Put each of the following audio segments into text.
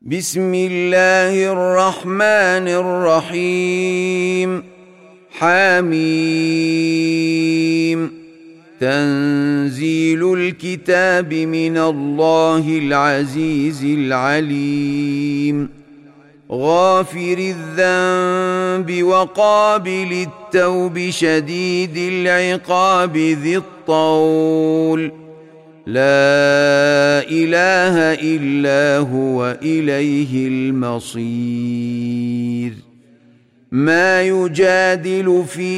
بسم الله الرحمن الرحيم. حميم. تنزيل الكتاب من الله العزيز العليم. غافر الذنب وقابل التوب شديد العقاب ذي الطول. لا إله إلا هو إليه المصير. ما يجادل في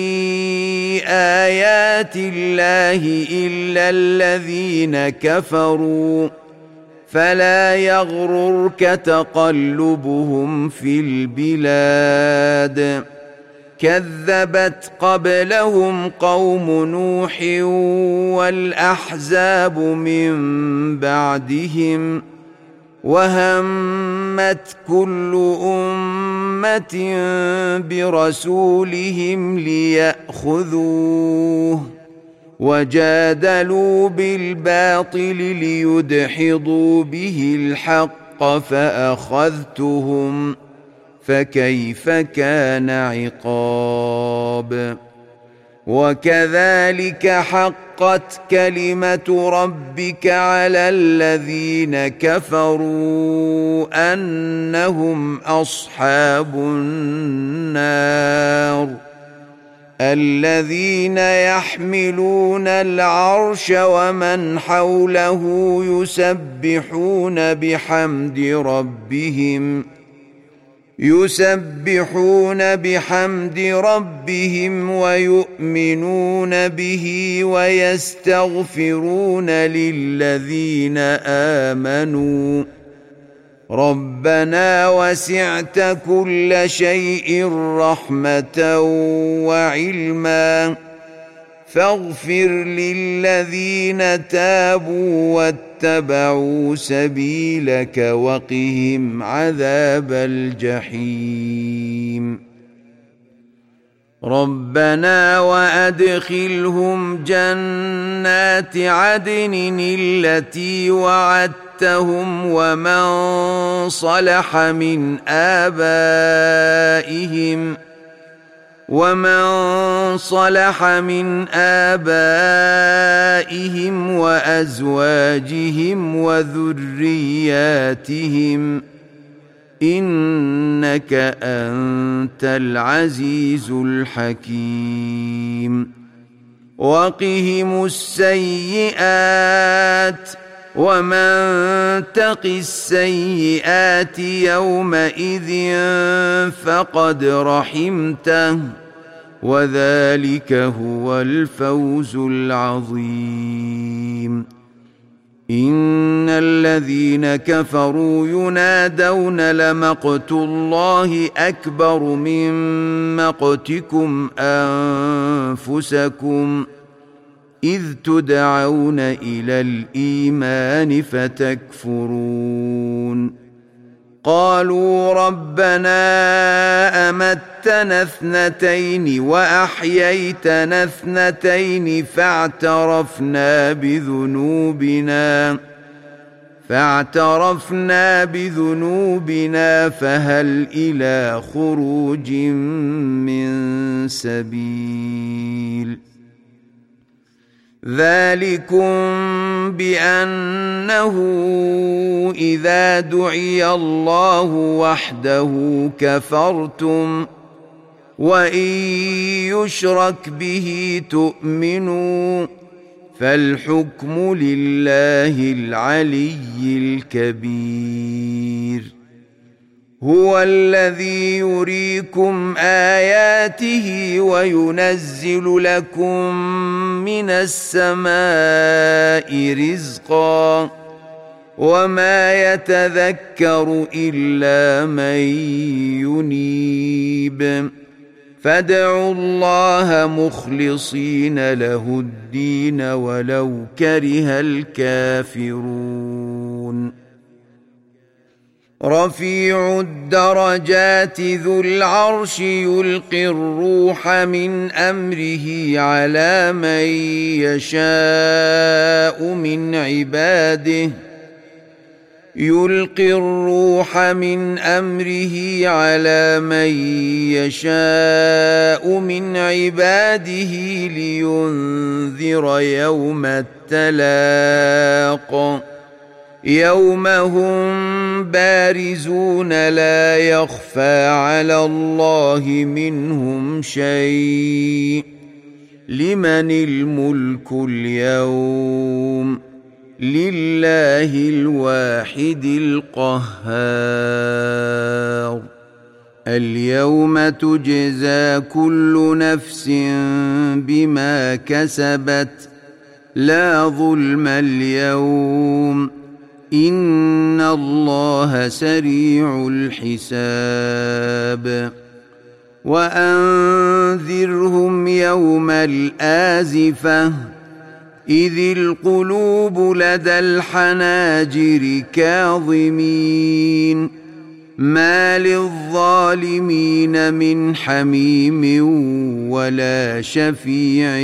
آيات الله إلا الذين كفروا فلا يغررك تقلبهم في البلاد. كذبت قبلهم قوم نوح والأحزاب من بعدهم وهمت كل أمة برسولهم ليأخذوه وجادلوا بالباطل ليدحضوا به الحق فأخذتهم فكيف كان عقاب. وكذلك حقت كلمة ربك على الذين كفروا أنهم أصحاب النار. الذين يحملون العرش ومن حوله يسبحون بحمد ربهم ويؤمنون به ويستغفرون للذين آمنوا ربنا وسعت كل شيء رحمة وعلما فاغفر للذين تابوا واتبعوا سبيلك وقهم عذاب الجحيم. ربنا وأدخلهم جنات عدن التي وعدتهم ومن صلح من آبائهم وأزواجهم وذرياتهم إنك أنت العزيز الحكيم. وقهم السيئات ومن تق السيئات يومئذ فقد رحمته وذلك هو الفوز العظيم. إن الذين كفروا ينادون لمقت الله أكبر من مقتكم أنفسكم إذ تدعون إلى الإيمان فتكفرون. قالوا ربنا أمتنا اثنتين وأحييتنا اثنتين فاعترفنا بذنوبنا فهل إلى خروج من سبيل. ذلكم بأنه إذا دعي الله وحده كفرتم وإن يشرك به تؤمنوا فالحكم لله العلي الكبير. هو الذي يريكم آياته وينزل لكم من السماء رزقا وما يتذكر إلا من ينيب. فادعوا الله مخلصين له الدين ولو كره الكافرون. رفيع الدرجات ذو العرش يلقي الروح من أمره على من يشاء من عباده يلقي الروح من أمره على من يشاء من عباده لينذر يوم التلاق يوم هم بارزون لا يخفى على الله منهم شيء لمن الملك اليوم لله الواحد القهار اليوم تجزى كل نفس بما كسبت لا ظلم اليوم إن الله سريع الحساب وأنذرهم يوم الآزفة إذ القلوب لدى الحناجر كاظمين ما للظالمين من حميم ولا شفيع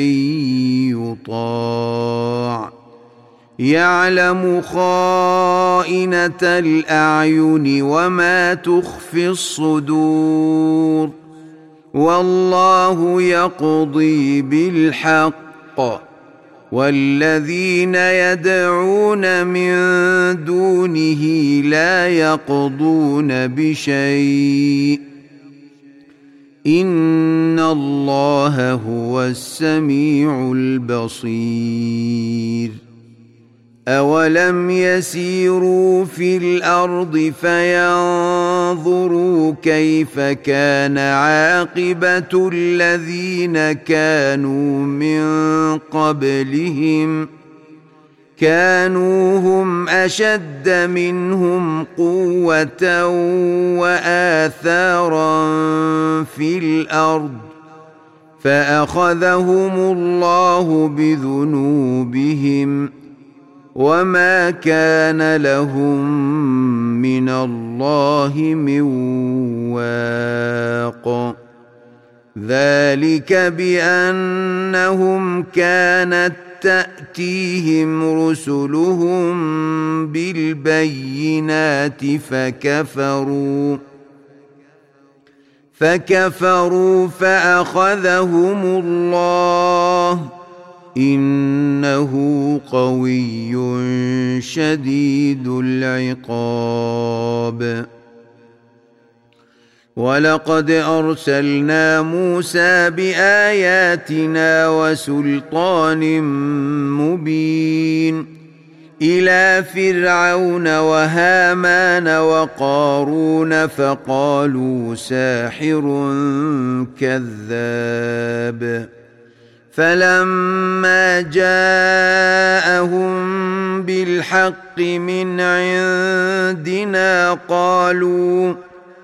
يطاع يعلم خائنة الأعين وما تخفي الصدور والله يقضي بالحق والذين يدعون من دونه لا يقضون بشيء إن الله هو السميع البصير أولم يسيروا في الأرض فينظروا كيف كان عاقبة الذين كانوا من قبلهم كانوا هم أشد منهم قوة وآثارا في الأرض فأخذهم الله بذنوبهم وما كان لهم من الله من واق ذلك بأنهم كانت تأتيهم رسلهم بالبينات فكفروا فأخذهم الله إنه قوي شديد العقاب ولقد أرسلنا موسى بآياتنا وسلطان مبين إلى فرعون وهامان وقارون فقالوا ساحر كذاب فلما جاءهم بالحق من عندنا قالوا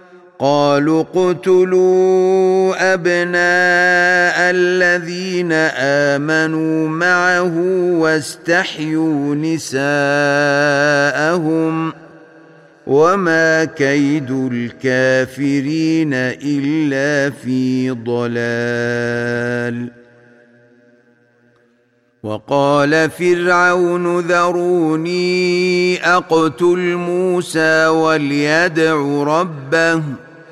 اقتلوا أبناء الذين آمنوا معه واستحيوا نساءهم وما كيد الكافرين إلا في ضلال وقال فرعون ذروني أقتل موسى وليدع ربه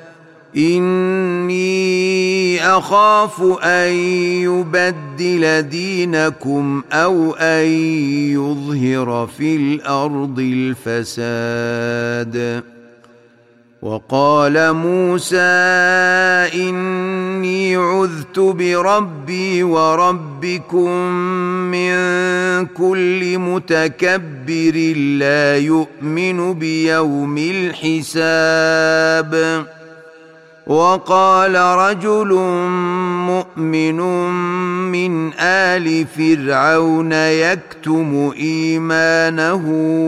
إني أخاف أن يبدل دينكم أو أن يظهر في الأرض الفساد وقال موسى إني عذت بربي وربكم من كل متكبر لا يؤمن بيوم الحساب وقال رجل مؤمن من آل فرعون يكتم إيمانه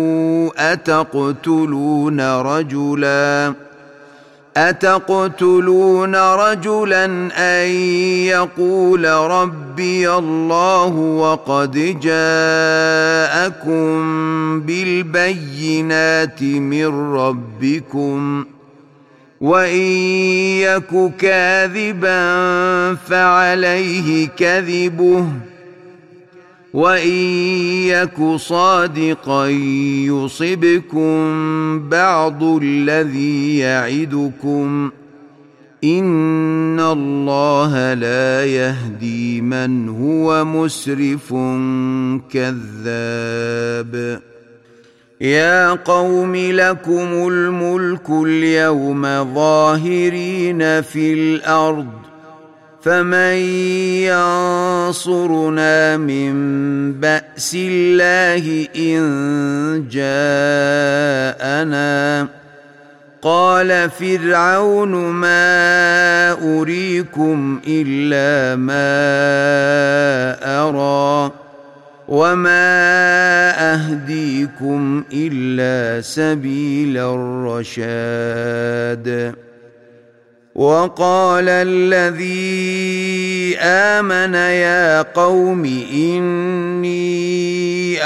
أتقتلون رجلا أن يقول ربي الله وقد جاءكم بالبينات من ربكم وإن يك كاذبا فعليه كذبه وإن يك صادقا يصبكم بعض الذي يعدكم إن الله لا يهدي من هو مسرف كذاب يا قوم لكم الملك اليوم ظاهرين في الأرض فمن ينصرنا من بأس الله إن جاءنا قال فرعون ما أريكم إلا ما أرى وما أهديكم إلا سبيل الرشاد وقال الذي آمن يا قوم إني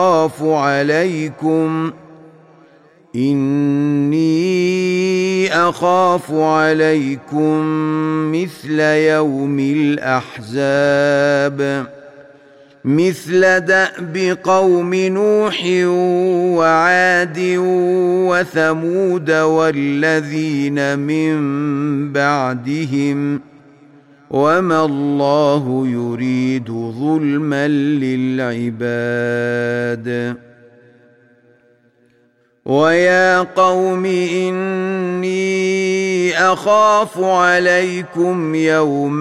أخاف عليكم مثل يوم الأحزاب مثل دأب قوم نوح وعاد وثمود والذين من بعدهم وما الله يريد ظلما للعباد ويا قوم إني أخاف عليكم يوم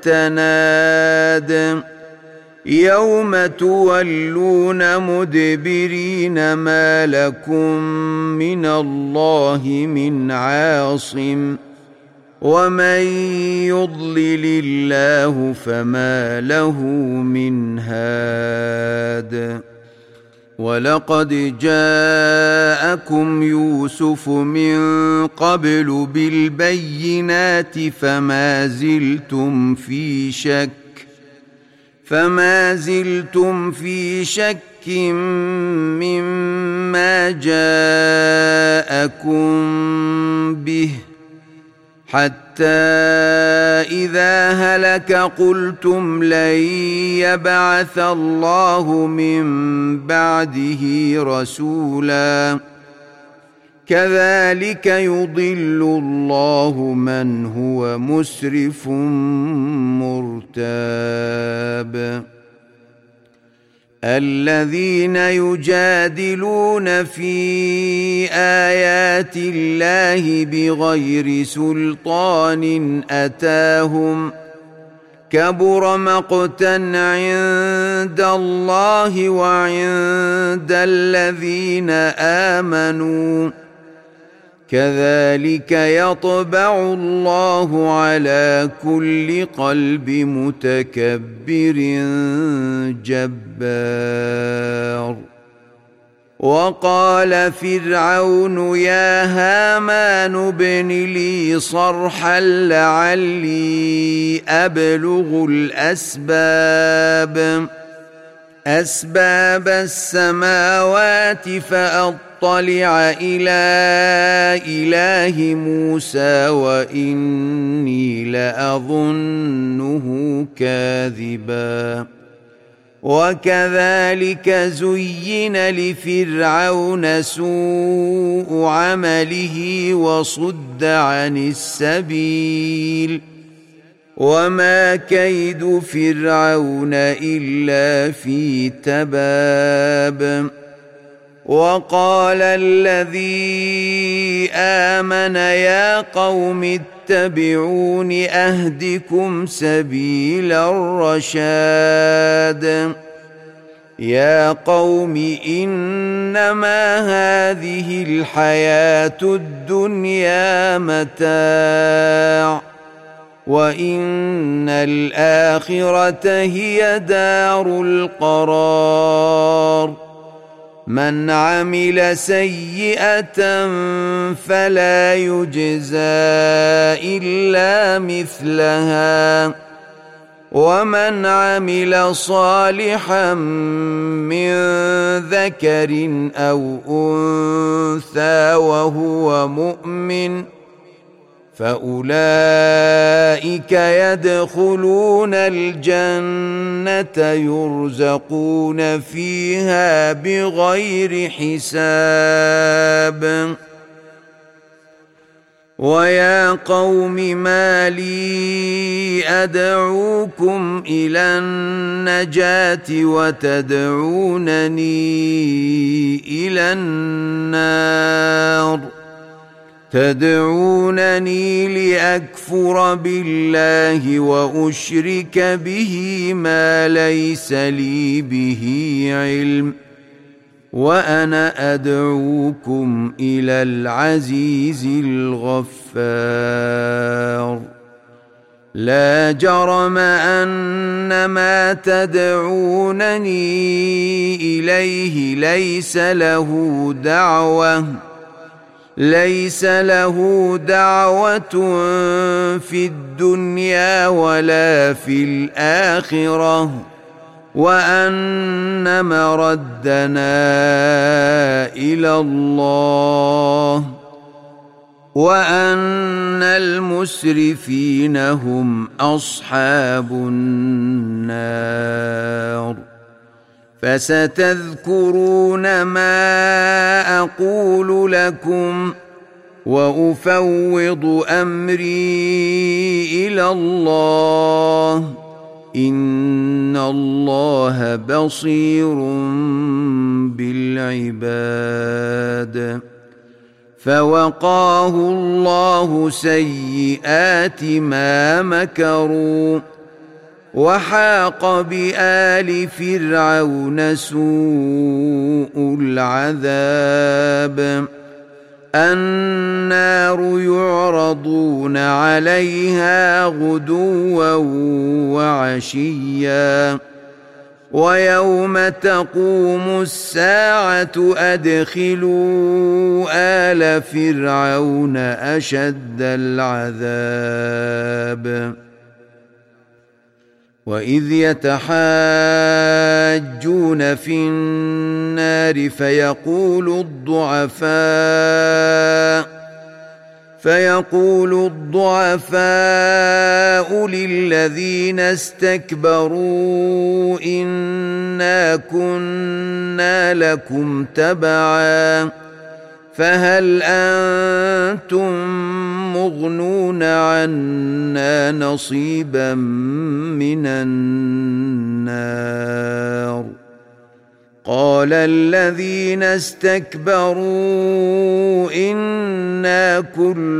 التناد يوم تولون مدبرين ما لكم من الله من عاصم ومن يضلل الله فما له من هاد ولقد جاءكم يوسف من قبل بالبينات فما زلتم في شك مما جاءكم به حتى إذا هلك قلتم لن يبعث الله من بعده رسولا كذلك يضل الله من هو مسرف مرتاب الذين يجادلون في آيات الله بغير سلطان أتاهم كبر مقتا عند الله وعند الذين آمنوا كذلك يطبع الله على كل قلب متكبر جبار وقال فرعون يا هامان ابن لي صرحا لعلي أبلغ أسباب السماوات فأطلع إلى إله موسى وإني لأظنه كاذبا وكذلك زين لفرعون سوء عمله وصد عن السبيل وما كيد فرعون إلا في تباب وقال الذي آمن يا قوم اتبعون أهدكم سبيل الرشاد يا قوم إنما هذه الحياة الدنيا متاع وإن الآخرة هي دار القرار من عمل سيئة فلا يجزى إلا مثلها ومن عمل صالحا من ذكر أو أنثى وهو مؤمن فأولئك يدخلون الجنة يرزقون فيها بغير حساب. ويا قوم ما لي أدعوكم إلى النجاة وتدعونني إلى النار، تدعونني لأكفر بالله وأشرك به ما ليس لي به علم، وأنا أدعوكم إلى العزيز الغفار. لا جرم أن ما تدعونني إليه ليس له دعوة في الدنيا ولا في الآخرة، وأن مردنا إلى الله، وأن المسرفين هم أصحاب النار. فستذكرون ما أقول لكم وأفوض أمري إلى الله، إن الله بصير بالعباد. فوقاه الله سيئات ما مكروا، وحاق بآل فرعون سوء العذاب. النار يعرضون عليها غدوا وعشيا، ويوم تقوم الساعة أدخلوا آل فرعون أشد العذاب. وإذ يتحاجون في النار فيقول الضعفاء للذين استكبروا إنا كنا لكم تبعا فهل أنتم مغنون عنا نصيبا من النار؟ قال الذين استكبروا إنا كل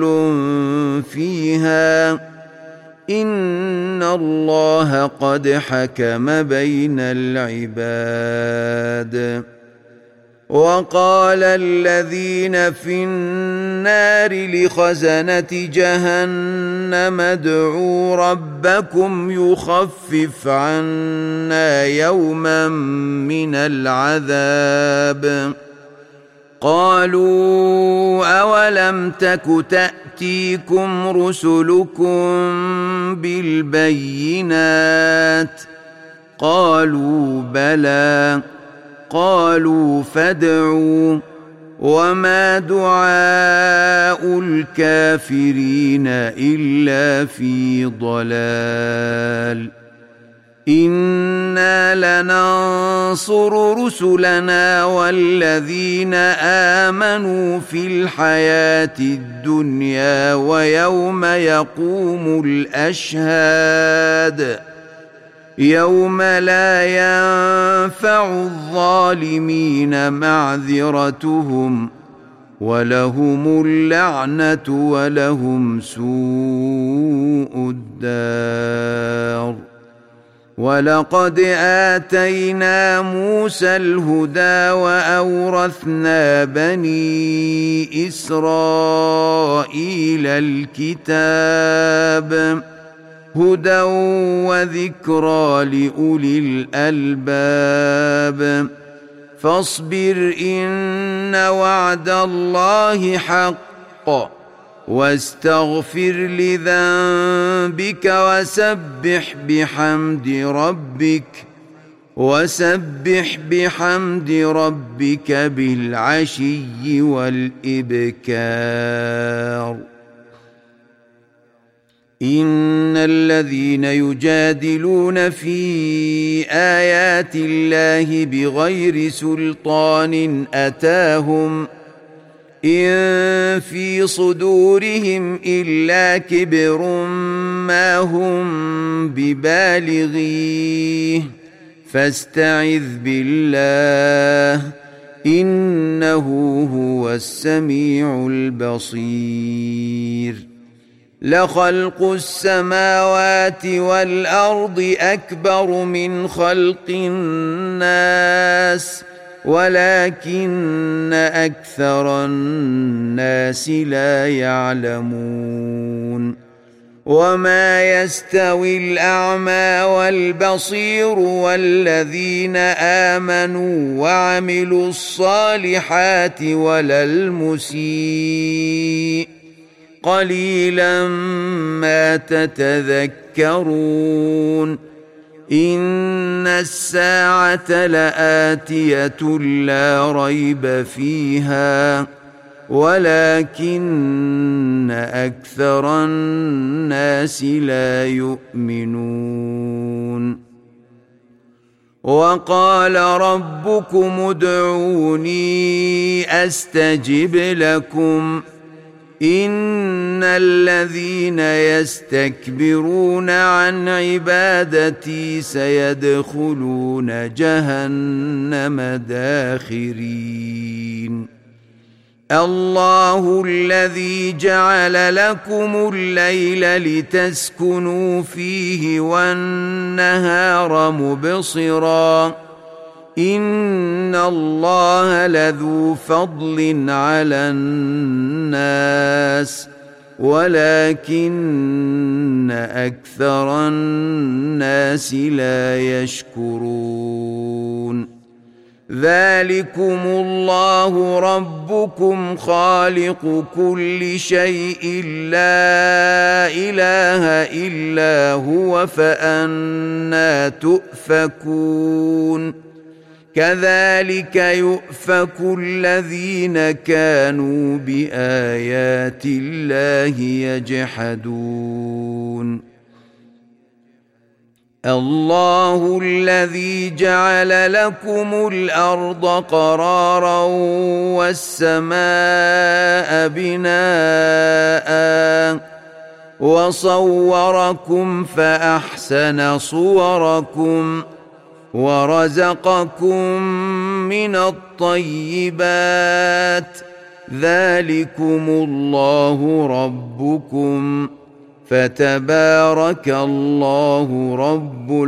فيها إن الله قد حكم بين العباد. وقال الذين في النار لخزنة جهنم ادعوا ربكم يخفف عنا يوما من العذاب. قالوا أولم تك تأتيكم رسلكم بالبينات؟ قالوا بلى. قالوا فادعوا. وما دعاء الكافرين إلا في ضلال. إنا لننصر رسلنا والذين آمنوا في الحياة الدنيا ويوم يقوم الأشهاد، يوم لا ينفع الظالمين معذرتهم ولهم اللعنة ولهم سوء الدار. ولقد آتينا موسى الهدى وأورثنا بني إسرائيل الكتاب هدى وذكرى لأولي الألباب. فاصبر إن وعد الله حق واستغفر لذنبك وسبح بحمد ربك بالعشي والإبكار. إن الذين يجادلون في آيات الله بغير سلطان أتاهم إن في صدورهم إلا كبر ما هم ببالغيه فاستعذ بالله إنه هو السميع البصير لخلق السماوات والأرض أكبر من خلق الناس ولكن أكثر الناس لا يعلمون وما يستوي الأعمى والبصير والذين آمنوا وعملوا الصالحات ولا المسيء قليلا ما تتذكرون إن الساعة لآتية لا ريب فيها ولكن أكثر الناس لا يؤمنون وقال ربكم ادعوني أستجب لكم إن الذين يستكبرون عن عبادتي سيدخلون جهنم داخرين الله الذي جعل لكم الليل لتسكنوا فيه والنهار مبصرا إن الله لذو فضل على الناس ولكن أكثر الناس لا يشكرون ذلكم الله ربكم خالق كل شيء لا إله إلا هو فأنى تؤفكون كذلك يؤفك الذين كانوا بآيات الله يجحدون الله الذي جعل لكم الأرض قرارا والسماء بناء وصوركم فأحسن صوركم ورزقكم من الطيبات ذلكم الله ربكم فتبارك الله رب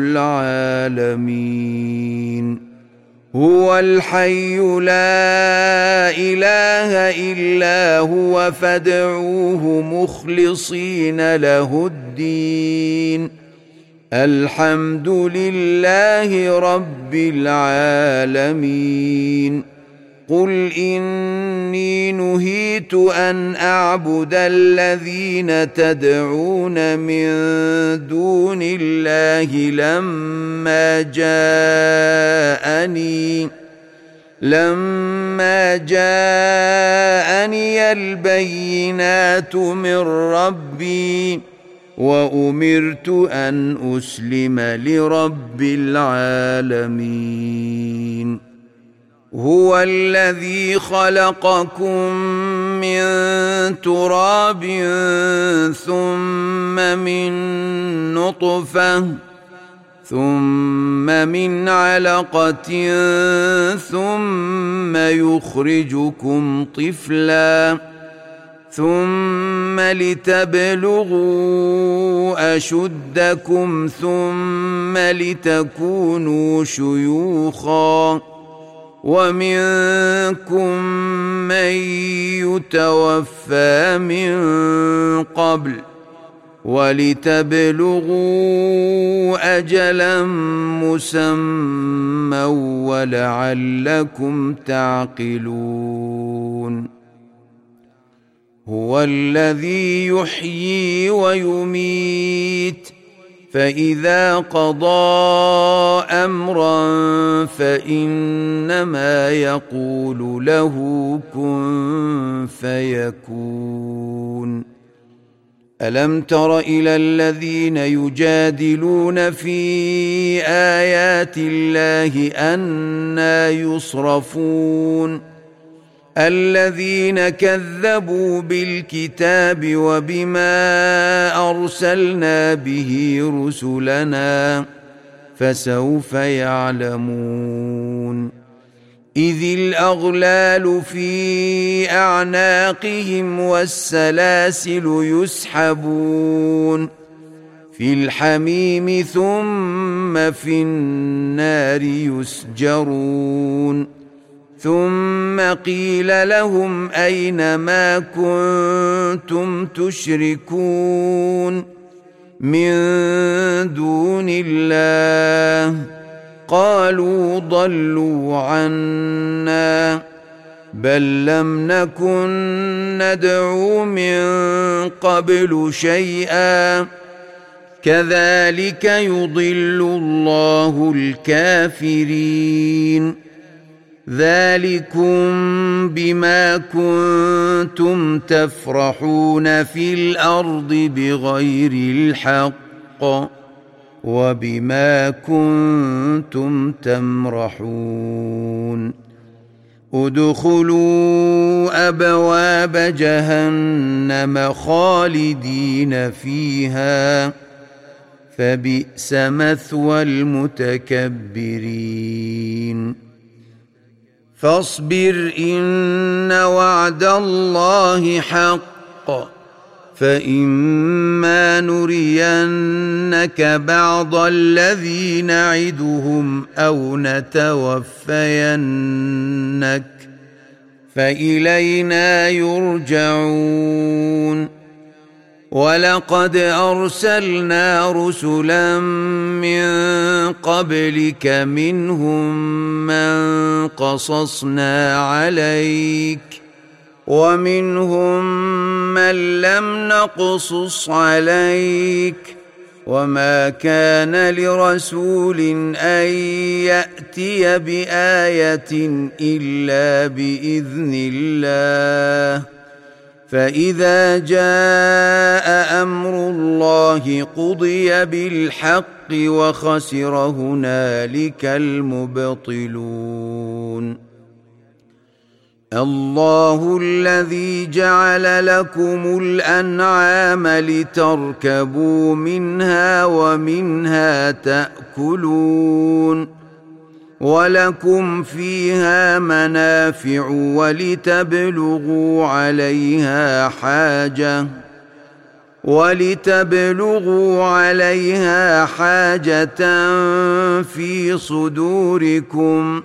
العالمين هو الحي لا إله إلا هو فادعوه مخلصين له الدين الحمد لله رب العالمين قل إني نهيت أن أعبد الذين تدعون من دون الله لما جاءني البينات من ربي وأمرت أن أسلم لرب العالمين هو الذي خلقكم من تراب ثم من نطفة ثم من علقة ثم يخرجكم طفلاً ثم لتبلغوا أشدكم ثم لتكونوا شيوخا ومنكم من يتوفى من قبل ولتبلغوا أجلا مسمى ولعلكم تعقلون هو الذي يحيي ويميت فإذا قضى أمرا فإنما يقول له كن فيكون ألم تر إلى الذين يجادلون في آيات الله أنى يصرفون الذين كذبوا بالكتاب وبما أرسلنا به رسلنا فسوف يعلمون إذ الأغلال في أعناقهم والسلاسل يسحبون في الحميم ثم في النار يسجرون ثم قيل لهم أين ما كنتم تشركون من دون الله قالوا ضلوا عنا بل لم نكن ندعو من قبل شيئا كذلك يضل الله الكافرين ذلكم بما كنتم تفرحون في الأرض بغير الحق وبما كنتم تمرحون ادخلوا أبواب جهنم خالدين فيها فبئس مثوى المتكبرين فاصبر إن وعد الله حق فإما نرينك بعض الذي نعدهم أو نتوفينك فإلينا يرجعون ولقد أرسلنا رسلا من قبلك منهم من قصصنا عليك ومنهم من لم نقصص عليك وما كان لرسول أن يأتي بآية إلا بإذن الله فإذا جاء أمر الله قضي بالحق وخسر هنالك المبطلون الله الذي جعل لكم الأنعام لتركبوا منها ومنها تأكلون ولكم فيها منافع ولتبلغوا عليها حاجة في صدوركم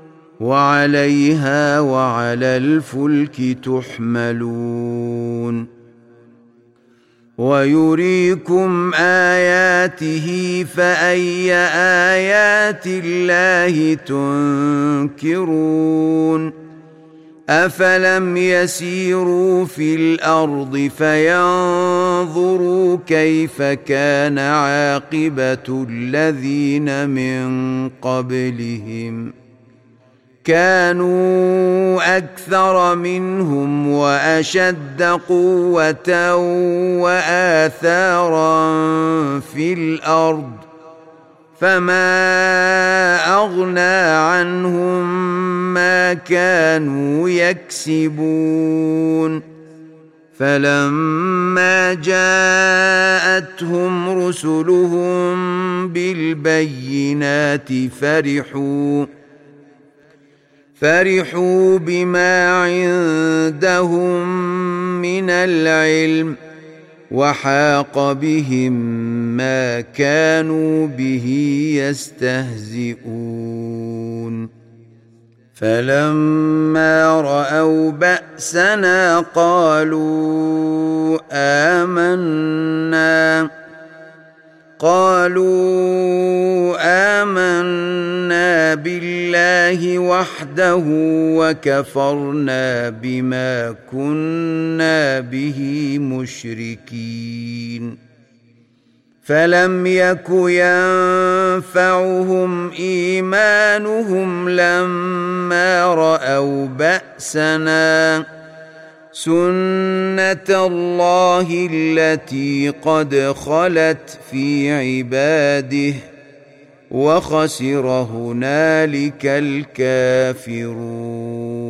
وعليها وعلى الفلك تحملون ويريكم آياته فأي آيات الله تنكرون أفلم يسيروا في الأرض فينظروا كيف كان عاقبة الذين من قبلهم كانوا أكثر منهم وأشد قوة وآثارا في الأرض فما أغنى عنهم ما كانوا يكسبون فلما جاءتهم رسلهم بالبينات فرحوا بما عندهم من العلم وحاق بهم ما كانوا به يستهزئون فلما رأوا بأسنا قالوا آمنا بالله وحده وكفرنا بما كنا به مشركين فلم يك ينفعهم إيمانهم لما رأوا بأسنا سنة الله التي قد خلت في عباده وخسر هنالك الكافرون.